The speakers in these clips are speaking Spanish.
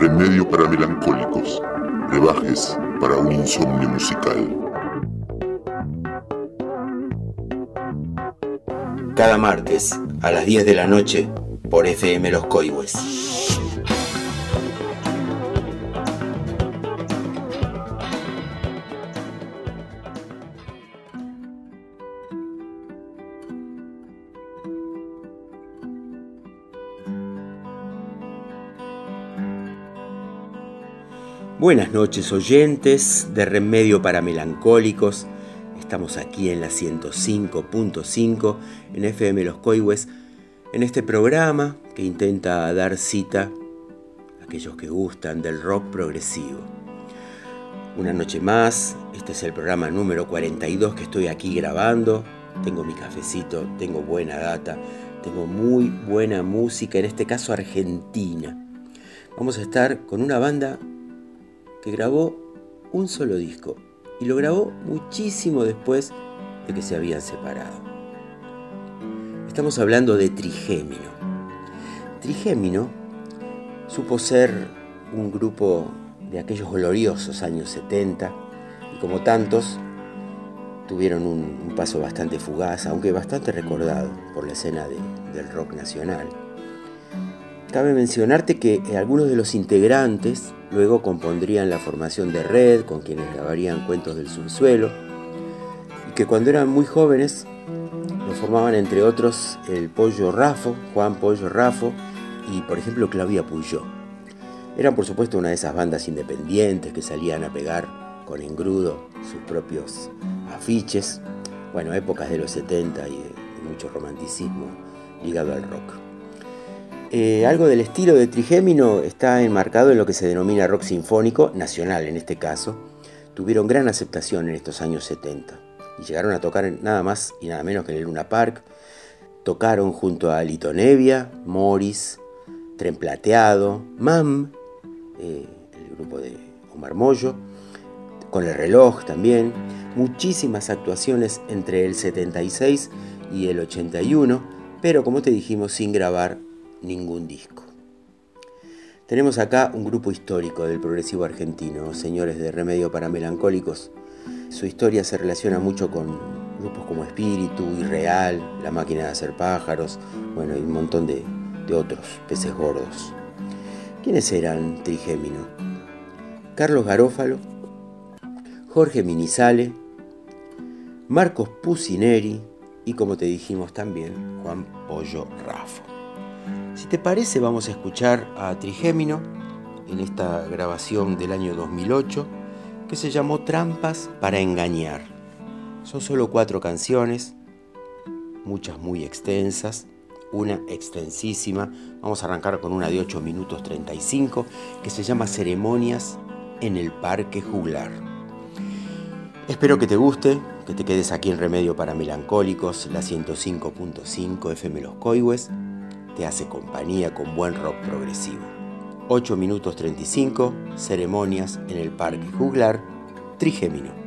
Remedio para melancólicos, brebajes para un insomnio musical. Cada martes a las 10 de la noche por FM Los Coihues. Buenas noches, oyentes de Remedio para Melancólicos. Estamos aquí en la 105.5 en FM Los Coihues, en este programa que intenta dar cita a aquellos que gustan del rock progresivo. Una noche más, este es el programa número 42 que estoy aquí grabando. Tengo mi cafecito, tengo buena data, tengo muy buena música, en este caso argentina. Vamos a estar con una banda que grabó un solo disco y lo grabó muchísimo después de que se habían separado. Estamos hablando de Trigémino. Trigémino supo ser un grupo de aquellos gloriosos años 70 y como tantos tuvieron un paso bastante fugaz, aunque bastante recordado por la escena del rock nacional. Cabe mencionarte que algunos de los integrantes luego compondrían la formación de Red, con quienes grabarían Cuentos del Subsuelo, y que cuando eran muy jóvenes lo formaban entre otros el Pollo Raffo, Juan Pollo Raffo, y por ejemplo Claudia Puyó. Eran por supuesto una de esas bandas independientes que salían a pegar con engrudo sus propios afiches, bueno, épocas de los 70 y de mucho romanticismo ligado al rock. Algo del estilo de Trigémino está enmarcado en lo que se denomina rock sinfónico, nacional en este caso. Tuvieron gran aceptación en estos años 70 y llegaron a tocar nada más y nada menos que en el Luna Park. Tocaron junto a Lito Nevia, Morris, Tren Plateado, MAM, el grupo de Omar Mollo, con El Reloj también. Muchísimas actuaciones entre el 76 y el 81, pero como te dijimos, sin grabar ningún disco. Tenemos acá un grupo histórico del progresivo argentino, señores de Remedio para Melancólicos. Su historia se relaciona mucho con grupos como Espíritu, Irreal, La Máquina de Hacer Pájaros, bueno, y un montón de otros peces gordos. ¿Quiénes eran Trigémino? Carlos Garófalo, Jorge Minizale, Marcos Pucineri y, como te dijimos también, Juan Pollo Raffo. Si te parece, vamos a escuchar a Trigémino en esta grabación del año 2008 que se llamó Trampas para Engañar. Son solo 4 canciones, muchas muy extensas, una extensísima. Vamos a arrancar con una de 8 minutos 35 que se llama Ceremonias en el Parque Juglar. Espero que te guste, que te quedes aquí en Remedio para Melancólicos, la 105.5 FM Los Coihues. Te hace compañía con buen rock progresivo. 8 minutos 35, Ceremonias en el Parque Juglar, Trigémino.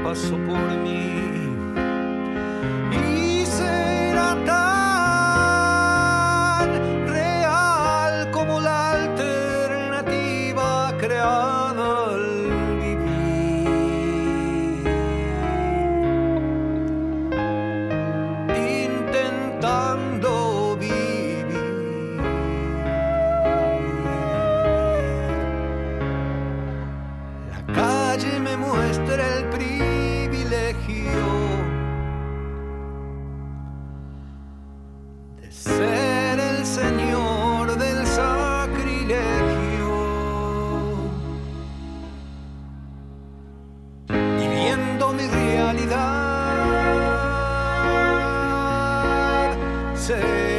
pasó por mí. Y será tan real como la alternativa creada al vivir, intentando vivir. La calle me muestra el privilegio de ser el señor del sacrilegio, y viendo mi realidad seré.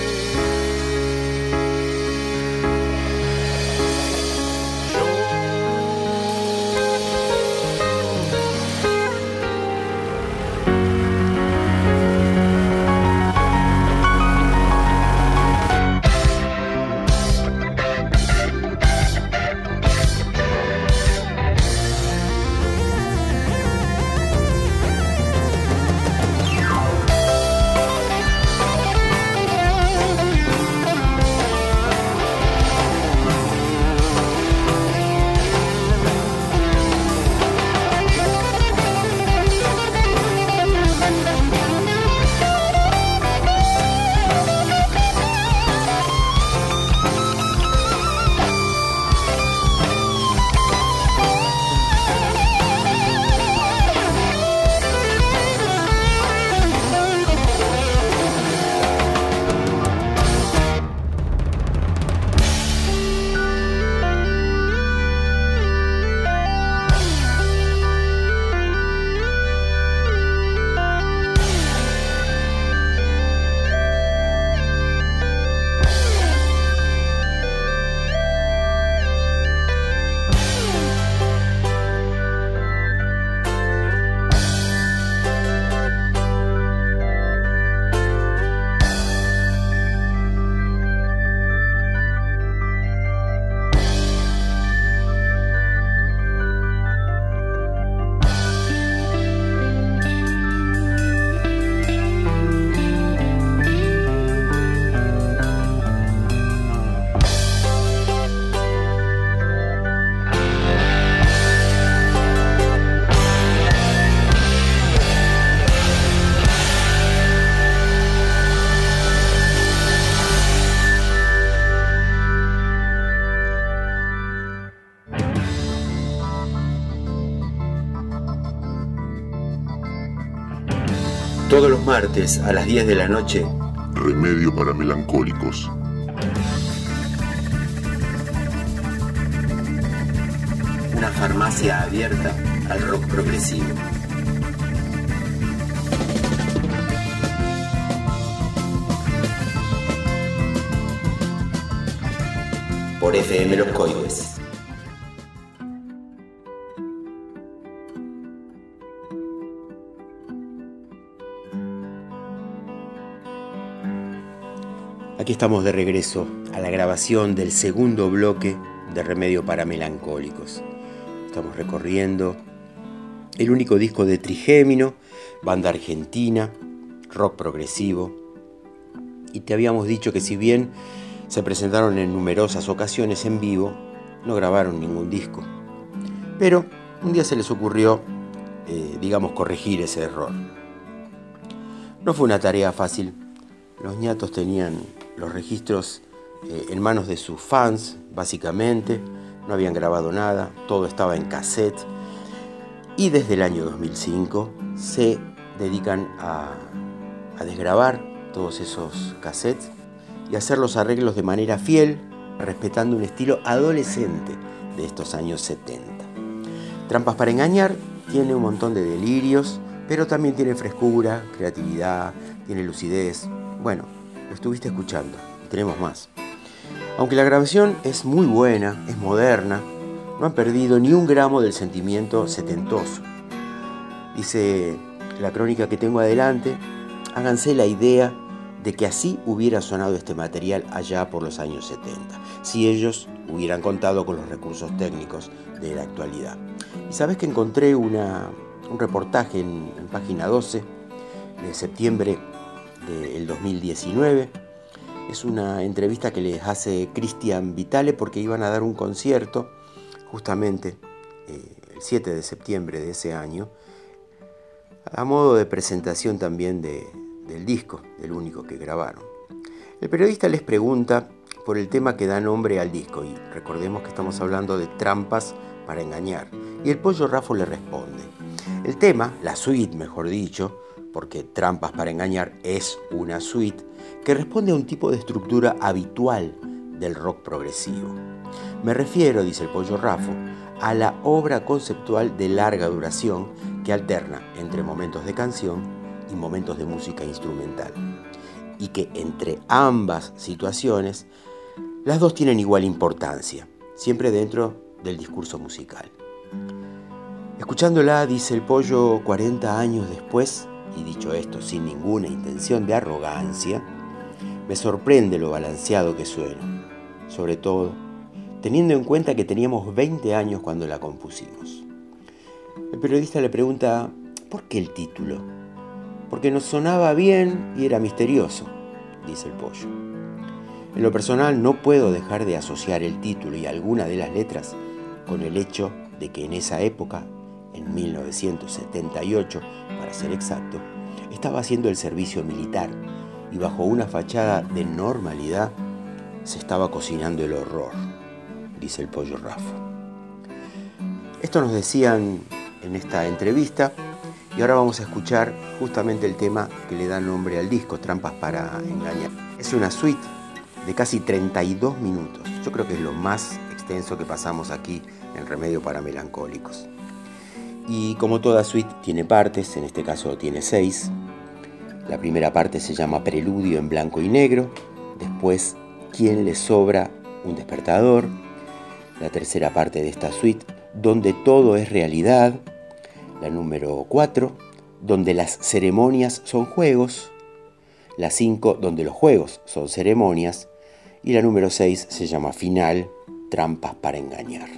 Todos los martes a las 10 de la noche, Remedio para melancólicos. una farmacia abierta al rock progresivo. Por FM Los Coides. Aquí estamos de regreso a la grabación del segundo bloque de Remedio para Melancólicos. Estamos recorriendo el único disco de Trigémino, banda argentina, rock progresivo. Y te habíamos dicho que si bien se presentaron en numerosas ocasiones en vivo, no grabaron ningún disco. Pero un día se les ocurrió, corregir ese error. No fue una tarea fácil. Los ñatos tenían los registros en manos de sus fans, básicamente. No habían grabado nada, todo estaba en cassette. Y desde el año 2005 se dedican a desgrabar todos esos cassettes y hacer los arreglos de manera fiel, respetando un estilo adolescente de estos años 70. Trampas para engañar tiene un montón de delirios, pero también tiene frescura, creatividad, tiene lucidez. Bueno, lo estuviste escuchando y tenemos más. Aunque la grabación es muy buena, es moderna, no han perdido ni un gramo del sentimiento setentoso. Dice la crónica que tengo adelante, háganse la idea de que así hubiera sonado este material allá por los años 70, si ellos hubieran contado con los recursos técnicos de la actualidad. Y sabes que encontré una un reportaje en página 12 de septiembre del 2019. Es una entrevista que les hace Cristian Vitale porque iban a dar un concierto justamente el 7 de septiembre de ese año, a modo de presentación también del disco, del único que grabaron. El periodista les pregunta por el tema que da nombre al disco, y recordemos que estamos hablando de Trampas para engañar, y el Pollo Raffo le responde. El tema, la suite mejor dicho, porque Trampas para engañar es una suite que responde a un tipo de estructura habitual del rock progresivo. Me refiero, dice el Pollo Raffo, a la obra conceptual de larga duración que alterna entre momentos de canción y momentos de música instrumental, y que entre ambas situaciones las dos tienen igual importancia, siempre dentro del discurso musical. Escuchándola, dice el Pollo, 40 años después, y dicho esto sin ninguna intención de arrogancia, me sorprende lo balanceado que suena, sobre todo teniendo en cuenta que teníamos 20 años cuando la compusimos. El periodista le pregunta, ¿por qué el título? Porque nos sonaba bien y era misterioso, dice el Pollo. En lo personal no puedo dejar de asociar el título y alguna de las letras con el hecho de que en esa época, en 1978 para ser exacto, estaba haciendo el servicio militar y bajo una fachada de normalidad se estaba cocinando el horror, dice el Pollo Raffo. Esto nos decían en esta entrevista y ahora vamos a escuchar justamente el tema que le da nombre al disco, Trampas para engañar. Es una suite de casi 32 minutos. Yo creo que es lo más extenso que pasamos aquí en Remedio para Melancólicos. Y como toda suite tiene partes, en este caso tiene 6. La primera parte se llama Preludio en blanco y negro, después ¿Quién le sobra? Un despertador. La tercera parte de esta suite, Donde todo es realidad. La número 4, Donde las ceremonias son juegos. La 5, Donde los juegos son ceremonias. Y la número 6 se llama Final, Trampas para engañar.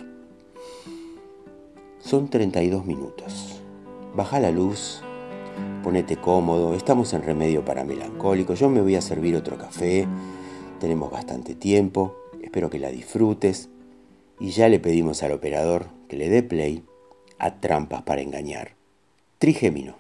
Son 32 minutos. Baja la luz, ponete cómodo, estamos en Remedio para Melancólicos. Yo me voy a servir otro café, tenemos bastante tiempo, espero que la disfrutes. Y ya le pedimos al operador que le dé play a Trampas para engañar. Trigémino.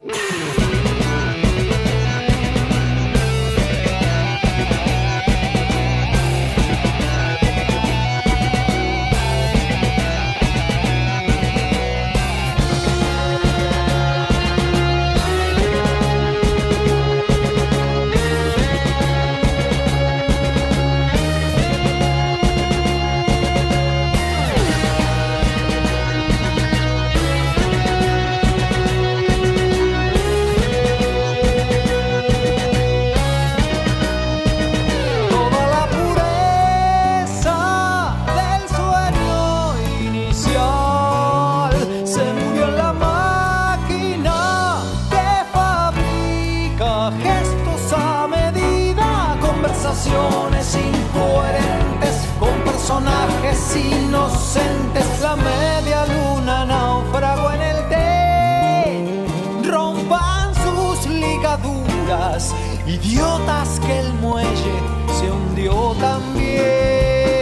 Incoherentes con personajes inocentes, la media luna naufragó en el té, rompan sus ligaduras, idiotas que el muelle se hundió también.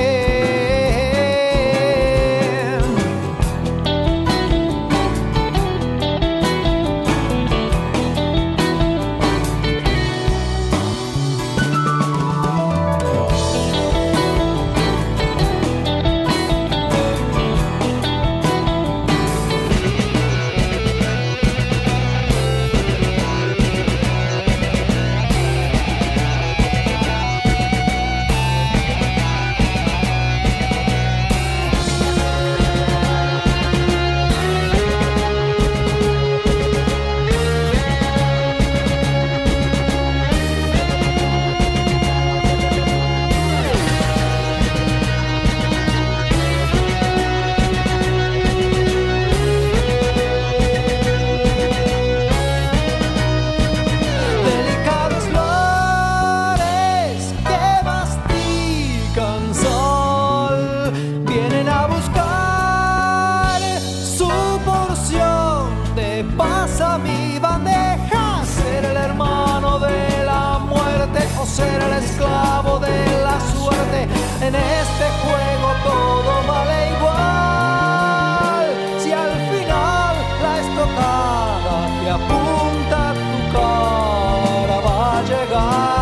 Ser el esclavo de la suerte, en este juego todo vale igual. Si al final la estocada que apunta a tu cara va a llegar.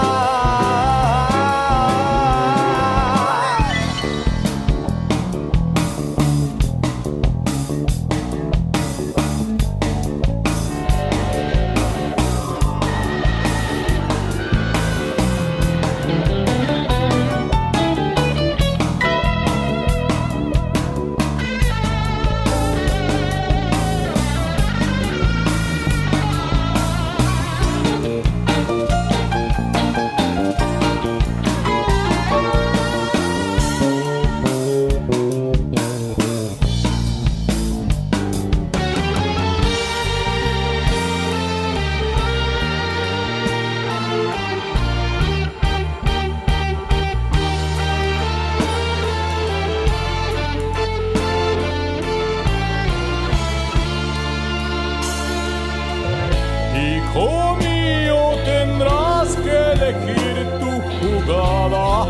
Hijo mío, tendrás que elegir tu jugada.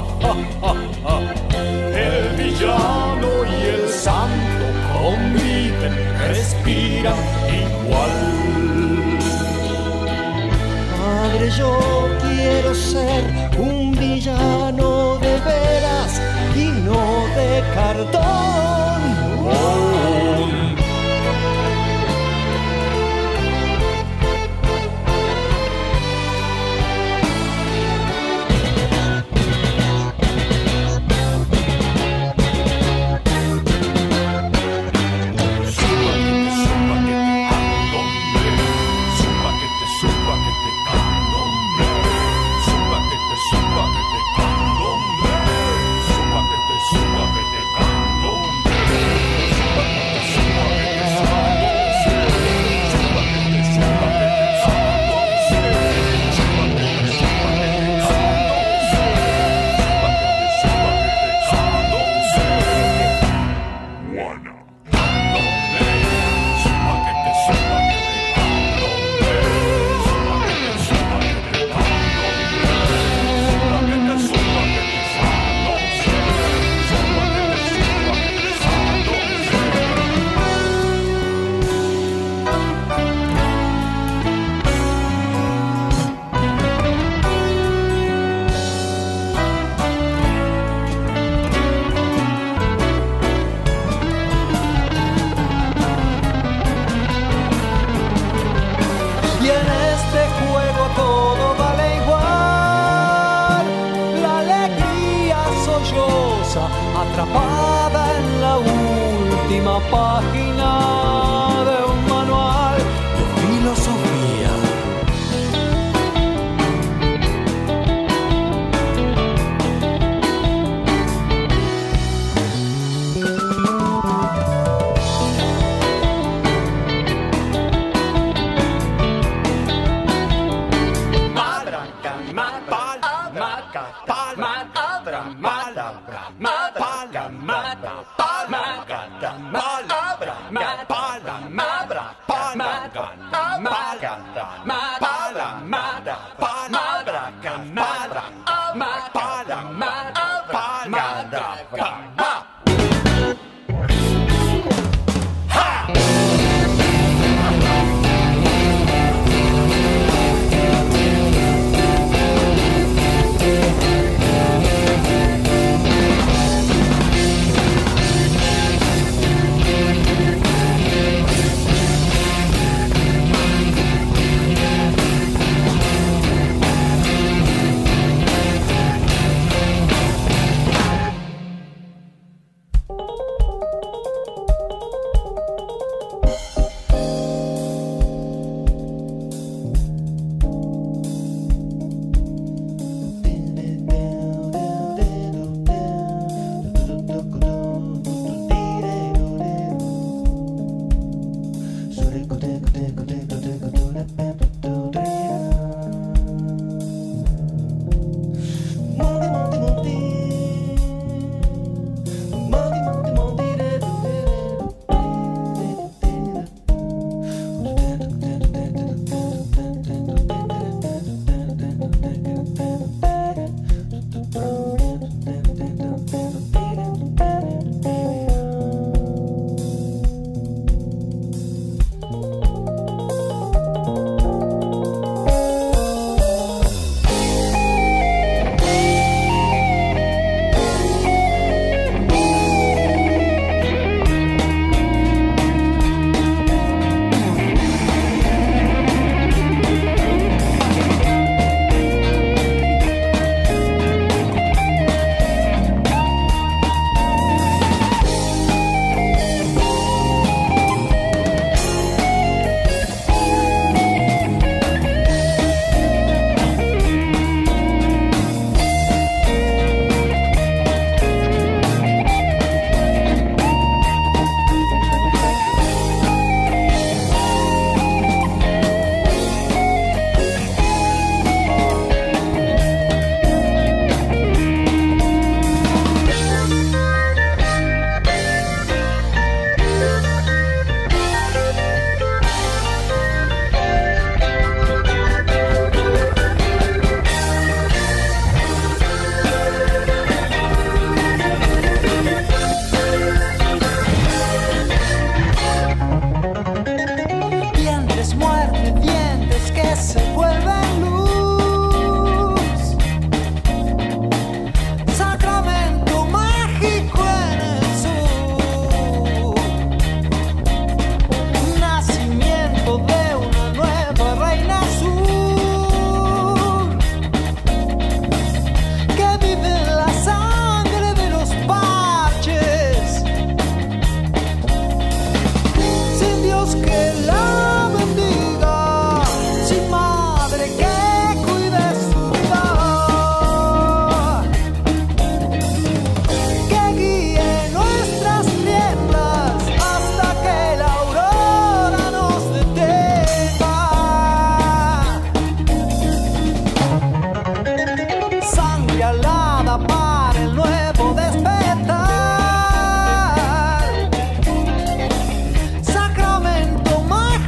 El villano y el santo conviven, respiran igual. Padre, yo quiero ser un villano de veras y no de cartón. Suba que te atrapada en la última página de un manual de filosofía. Sacramento mágico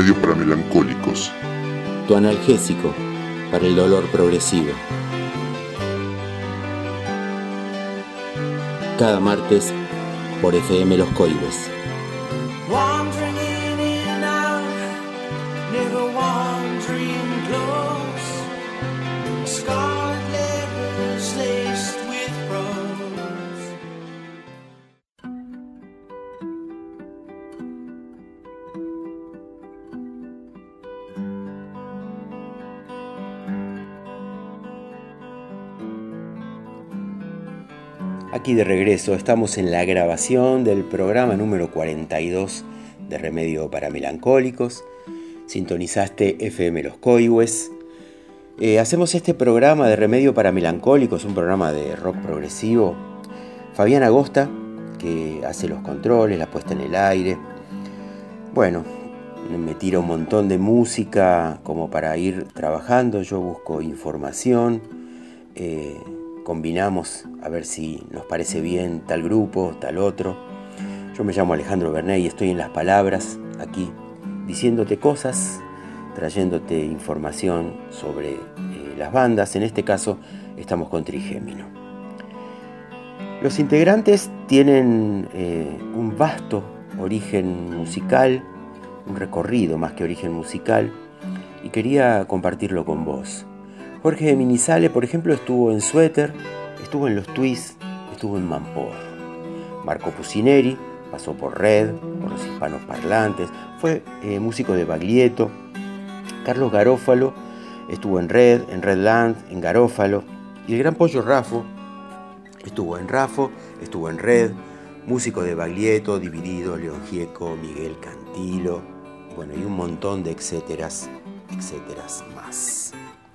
remedio para melancólicos. Tu analgésico para el dolor progresivo. Cada martes por FM Los Coihues. Wandering in and out, never wandering close. Scarlet letters laced with rose. Aquí de regreso, estamos en la grabación del programa número 42 de Remedio para Melancólicos. Sintonizaste FM Los Coihues. Hacemos este programa de Remedio para Melancólicos, un programa de rock progresivo. Fabián Agosta, que hace los controles, la puesta en el aire. Bueno, me tira un montón de música como para ir trabajando. Yo busco información. Combinamos a ver si nos parece bien tal grupo, tal otro. Yo me llamo Alejandro Bernet y estoy en las palabras aquí, diciéndote cosas, trayéndote información sobre las bandas. En este caso estamos con Trigémino. Los integrantes tienen un vasto origen musical, un recorrido más que origen musical, y quería compartirlo con vos. Jorge Minizale, por ejemplo, estuvo en Suéter, estuvo en Los Twists, estuvo en Mampor. Marco Pusineri pasó por Red, por los hispanos parlantes, fue músico de Baglietto. Carlos Garófalo estuvo en Redland, en Garófalo. Y el gran Pollo Raffo estuvo en Raffo, estuvo en Red, músico de Baglietto, Dividido, León Gieco, Miguel Cantilo, bueno, y un montón de etcéteras más.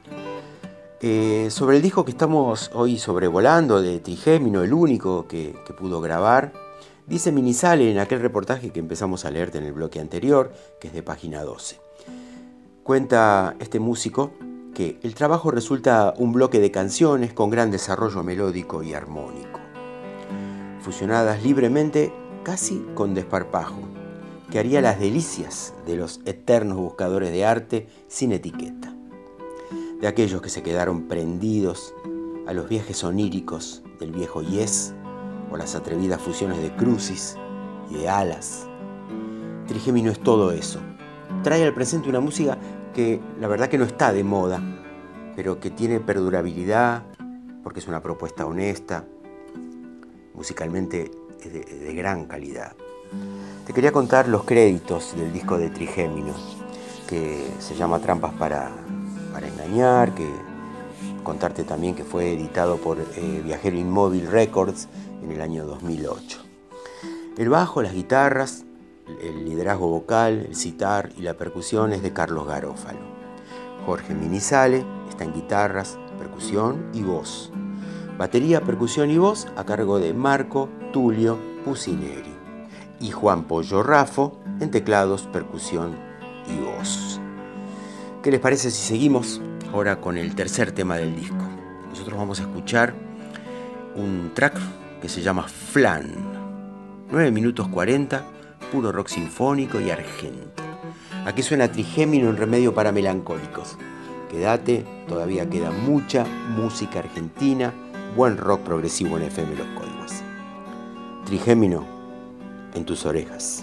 Sobre el disco que estamos hoy sobrevolando de Trigémino, el único que pudo grabar, dice Minizale en aquel reportaje que empezamos a leerte en el bloque anterior, que es de página 12. Cuenta este músico que el trabajo resulta un bloque de canciones con gran desarrollo melódico y armónico, fusionadas libremente, casi con desparpajo, que haría las delicias de los eternos buscadores de arte sin etiqueta, de aquellos que se quedaron prendidos a los viajes oníricos del viejo Yes o las atrevidas fusiones de Crucis y de Alas. Trigémino es todo eso. Trae al presente una música que la verdad que no está de moda, pero que tiene perdurabilidad porque es una propuesta honesta, musicalmente es de gran calidad. Te quería contar los créditos del disco de Trigémino, que se llama Trampas para engañar, que contarte también que fue editado por Viajero Inmóvil Records en el año 2008. El bajo, las guitarras, el liderazgo vocal, el sitar y la percusión es de Carlos Garófalo. Jorge Minizale está en guitarras, percusión y voz. Batería, percusión y voz a cargo de Marco Tulio Pusineri. Y Juan Pollo Raffo en teclados, percusión y voz. ¿Qué les parece si seguimos ahora con el tercer tema del disco? Nosotros vamos a escuchar un track que se llama Flan. 9 minutos 40, puro rock sinfónico y argento. Aquí suena Trigémino en Remedio para Melancólicos. Quédate, todavía queda mucha música argentina, buen rock progresivo en FM Los Coihues. Trigémino en tus orejas.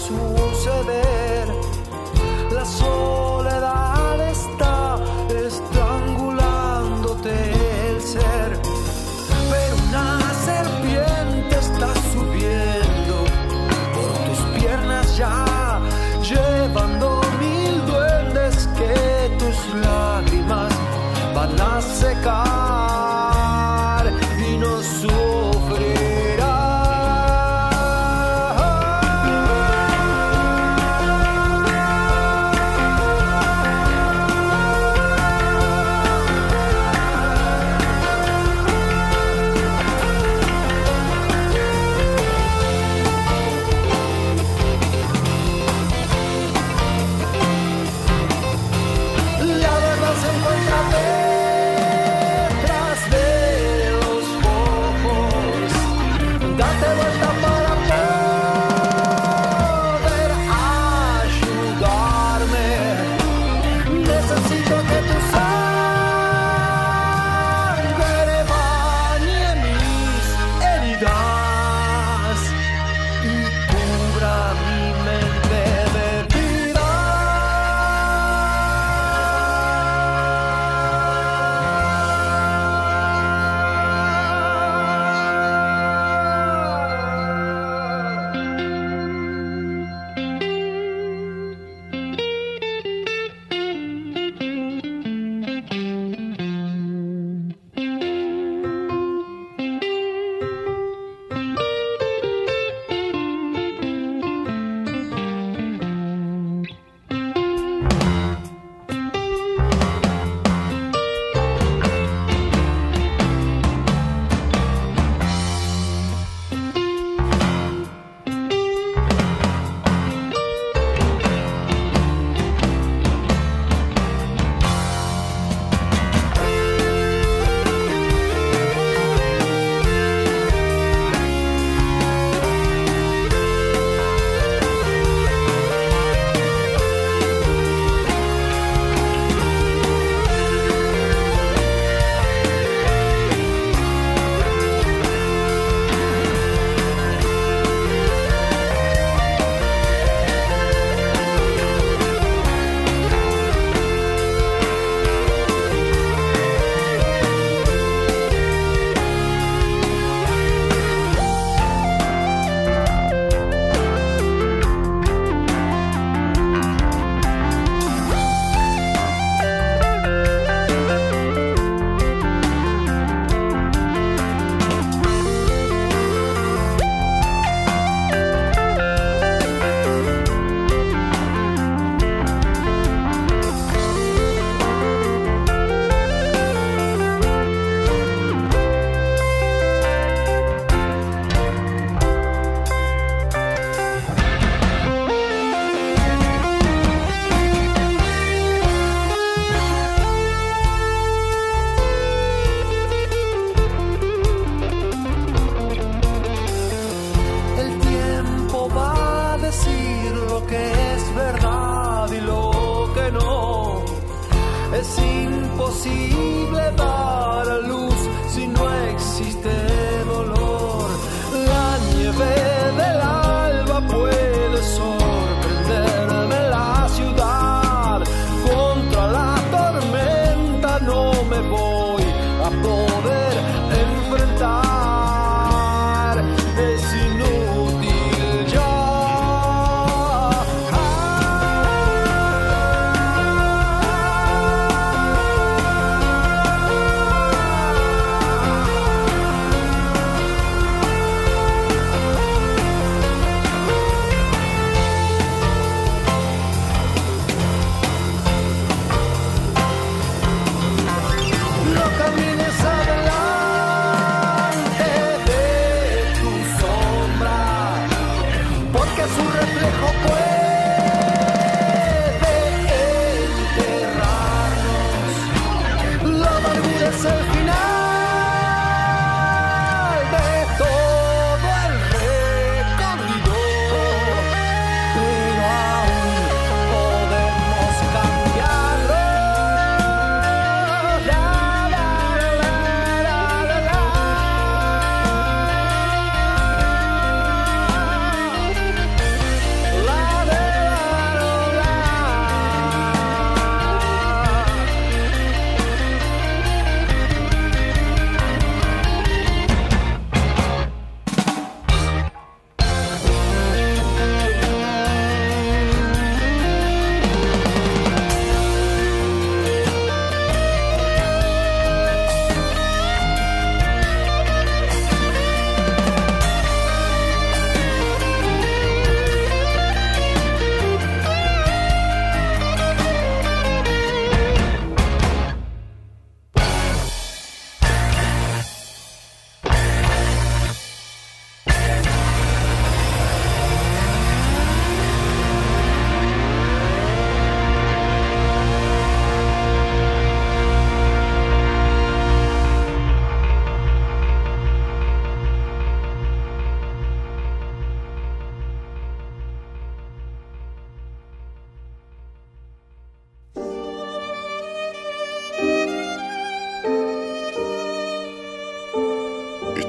suceder. La soledad está estrangulándote el ser, pero una serpiente está subiendo por tus piernas ya, llevando 1000 duendes que tus lágrimas van a secar y no sufrirás.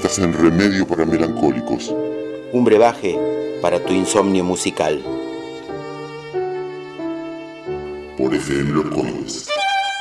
Estás en Remedio para Melancólicos. Un brebaje para tu insomnio musical. Por FM Los Coihues.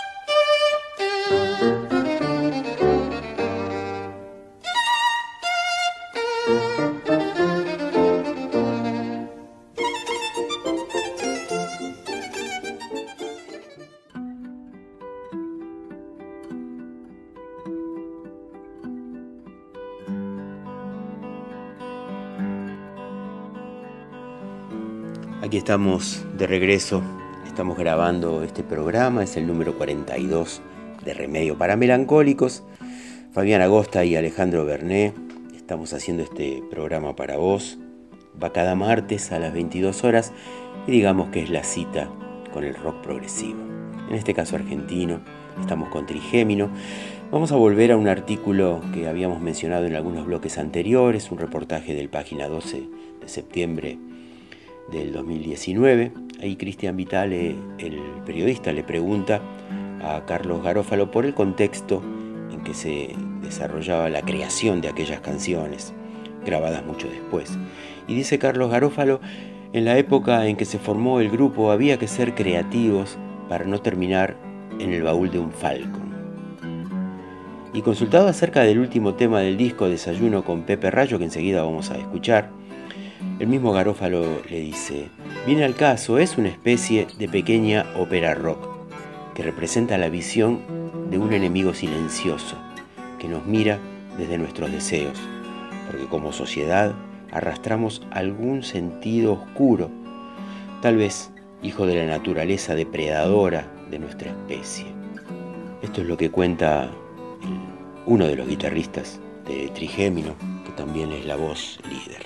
Aquí estamos de regreso, estamos grabando este programa, es el número 42 de Remedio para Melancólicos. Fabián Agosta y Alejandro Berné, estamos haciendo este programa para vos. Va cada martes a las 22 horas y digamos que es la cita con el rock progresivo. En este caso argentino, estamos con Trigémino. Vamos a volver a un artículo que habíamos mencionado en algunos bloques anteriores, un reportaje del Página 12 de septiembre del 2019. Ahí Cristian Vitale, el periodista, le pregunta a Carlos Garófalo por el contexto en que se desarrollaba la creación de aquellas canciones, grabadas mucho después. Y dice Carlos Garófalo, en la época en que se formó el grupo había que ser creativos para no terminar en el baúl de un Falcon. Y consultado acerca del último tema del disco, Desayuno con Pepe Rayo, que enseguida vamos a escuchar, el mismo Garófalo le dice: viene al caso, es una especie de pequeña ópera rock que representa la visión de un enemigo silencioso que nos mira desde nuestros deseos, porque como sociedad arrastramos algún sentido oscuro, tal vez hijo de la naturaleza depredadora de nuestra especie. Esto es lo que cuenta uno de los guitarristas de Trigémino, que también es la voz líder.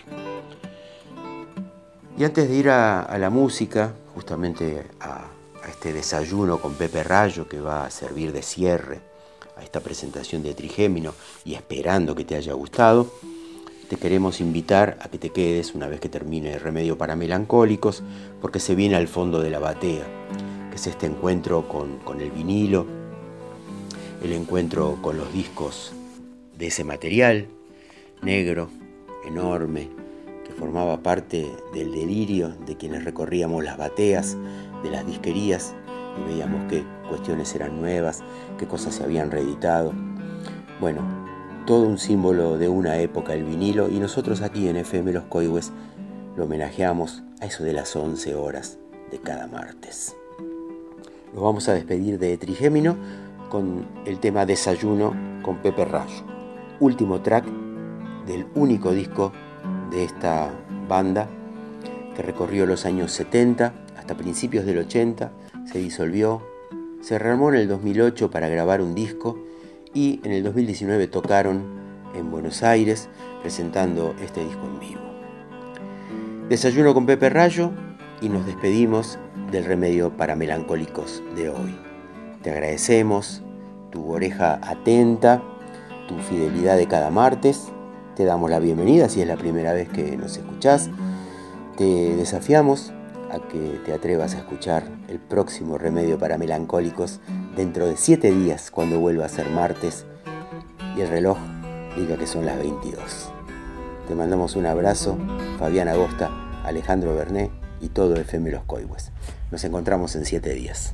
Y antes de ir a la música, justamente a este desayuno con Pepe Rayo que va a servir de cierre a esta presentación de Trigémino, y esperando que te haya gustado, te queremos invitar a que te quedes una vez que termine Remedio para Melancólicos, porque se viene al fondo de la batea, que es este encuentro con el vinilo, el encuentro con los discos de ese material negro, enorme, que formaba parte del delirio de quienes recorríamos las bateas de las disquerías y veíamos qué cuestiones eran nuevas, qué cosas se habían reeditado. Bueno, todo un símbolo de una época el vinilo, y nosotros aquí en FM Los Coihues lo homenajeamos a eso de las 11 horas de cada martes. Nos vamos a despedir de Trigémino con el tema Desayuno con Pepe Rayo, último track del único disco de esta banda que recorrió los años 70 hasta principios del 80, se disolvió, se rearmó en el 2008 para grabar un disco y en el 2019 tocaron en Buenos Aires presentando este disco en vivo. Desayuno con Pepe Rayo y nos despedimos del Remedio para Melancólicos de hoy. Te agradecemos tu oreja atenta, tu fidelidad de cada martes. Te damos la bienvenida si es la primera vez que nos escuchás. Te desafiamos a que te atrevas a escuchar el próximo Remedio para Melancólicos dentro de 7 días, cuando vuelva a ser martes y el reloj diga que son las 22. Te mandamos un abrazo, Fabián Agosta, Alejandro Berné y todo FM Los Coihues. Nos encontramos en 7 días.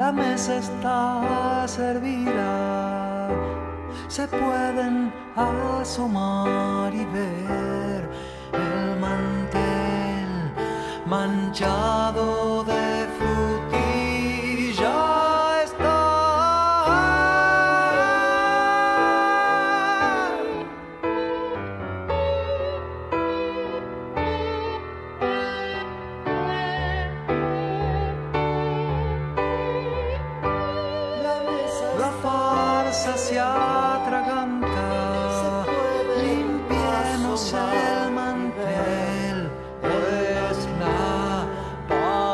la mesa está servida, se pueden asomar y ver el mantel manchado de frutilla. Se atraganta, limpiemos el mantel, pues la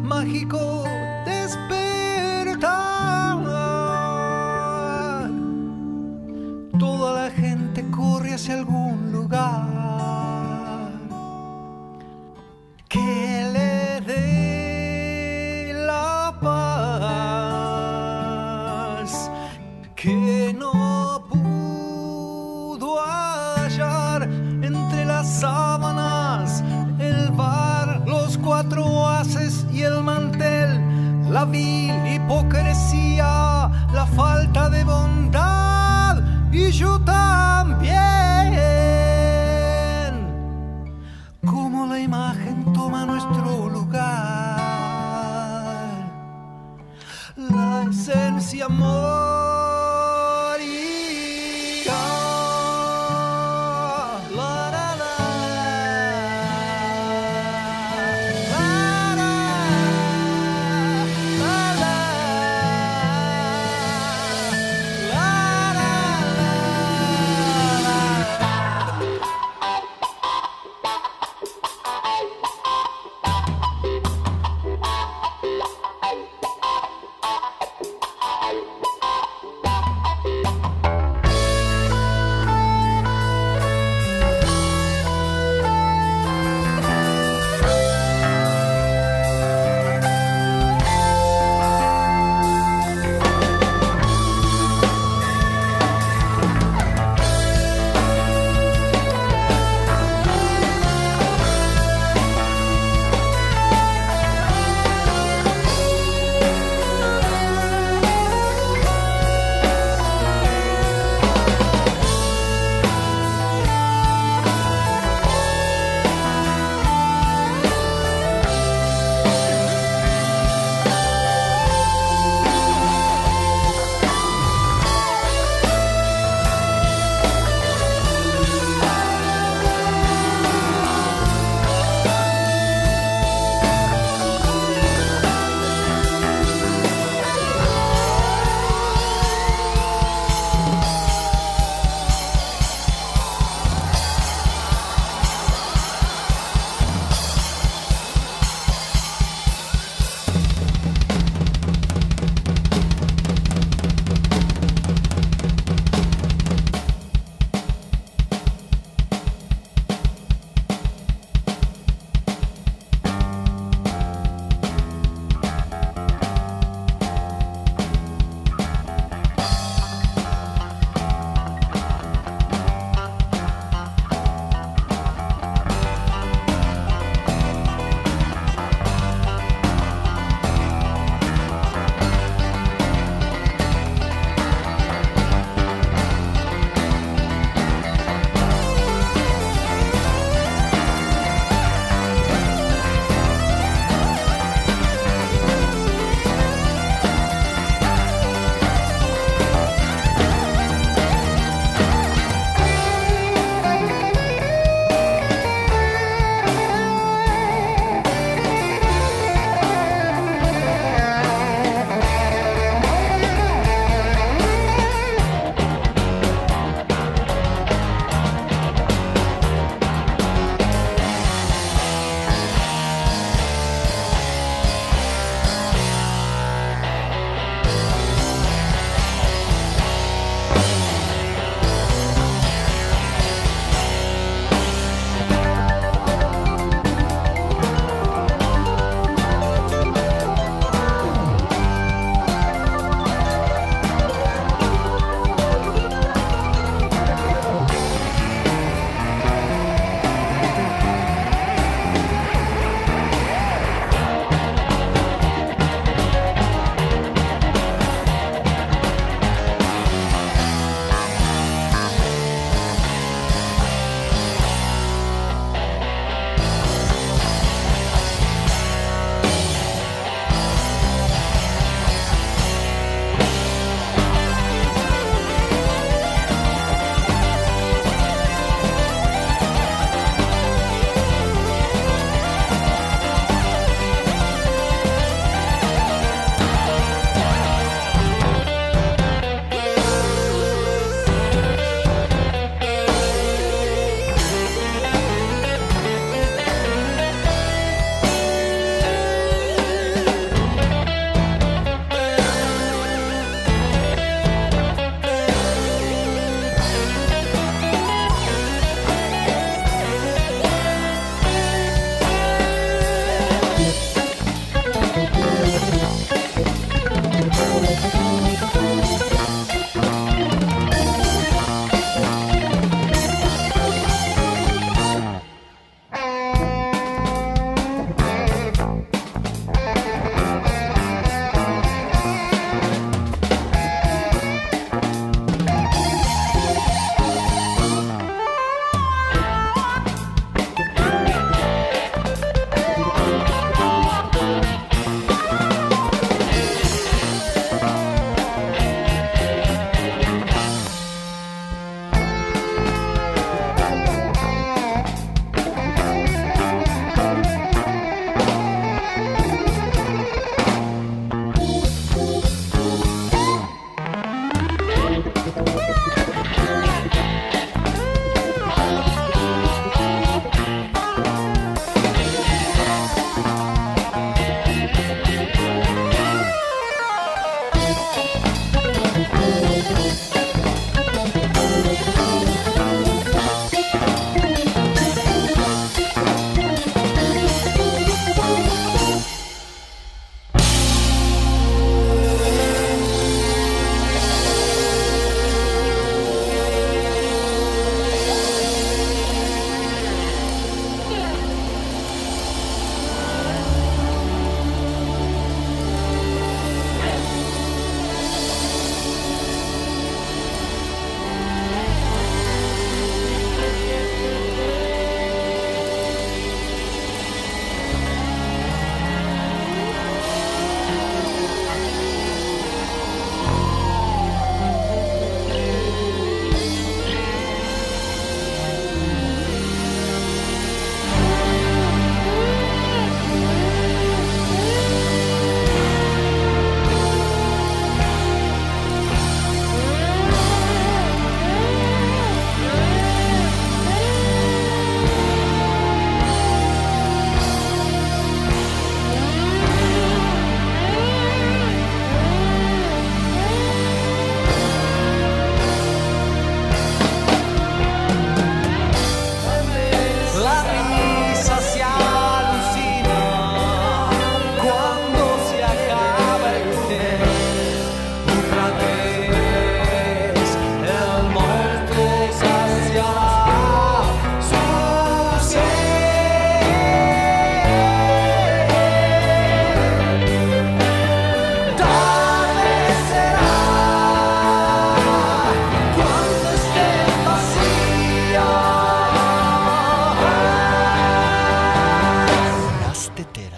mágico despertar. Toda la gente corre hacia algún lugar que le dé la paz que no pudo hallar entre las sábanas, el bar, los 4 haces y el mantel, la vil hipocresía, la falta de bondad, y yo también. Como la imagen toma nuestro lugar, la esencia morirá. La, la, la.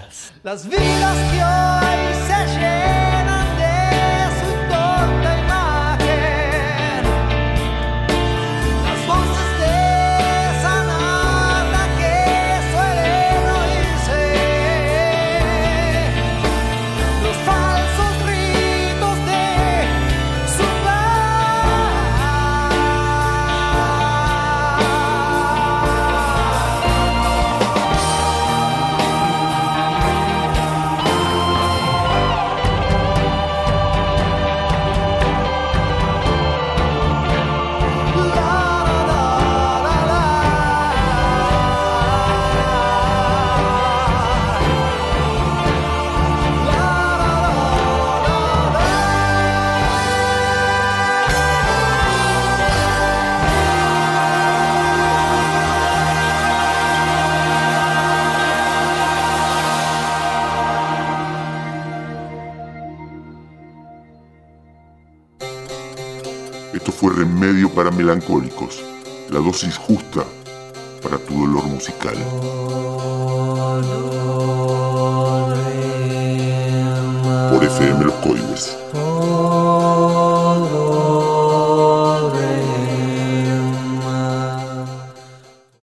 Las vidas que hoy se llenan de su tonta imagen, las voces de esa nada que suelen oírse, los falsos ritos de su Esto fue Remedio para Melancólicos, la dosis justa para tu dolor musical. Por FM Los Coihues.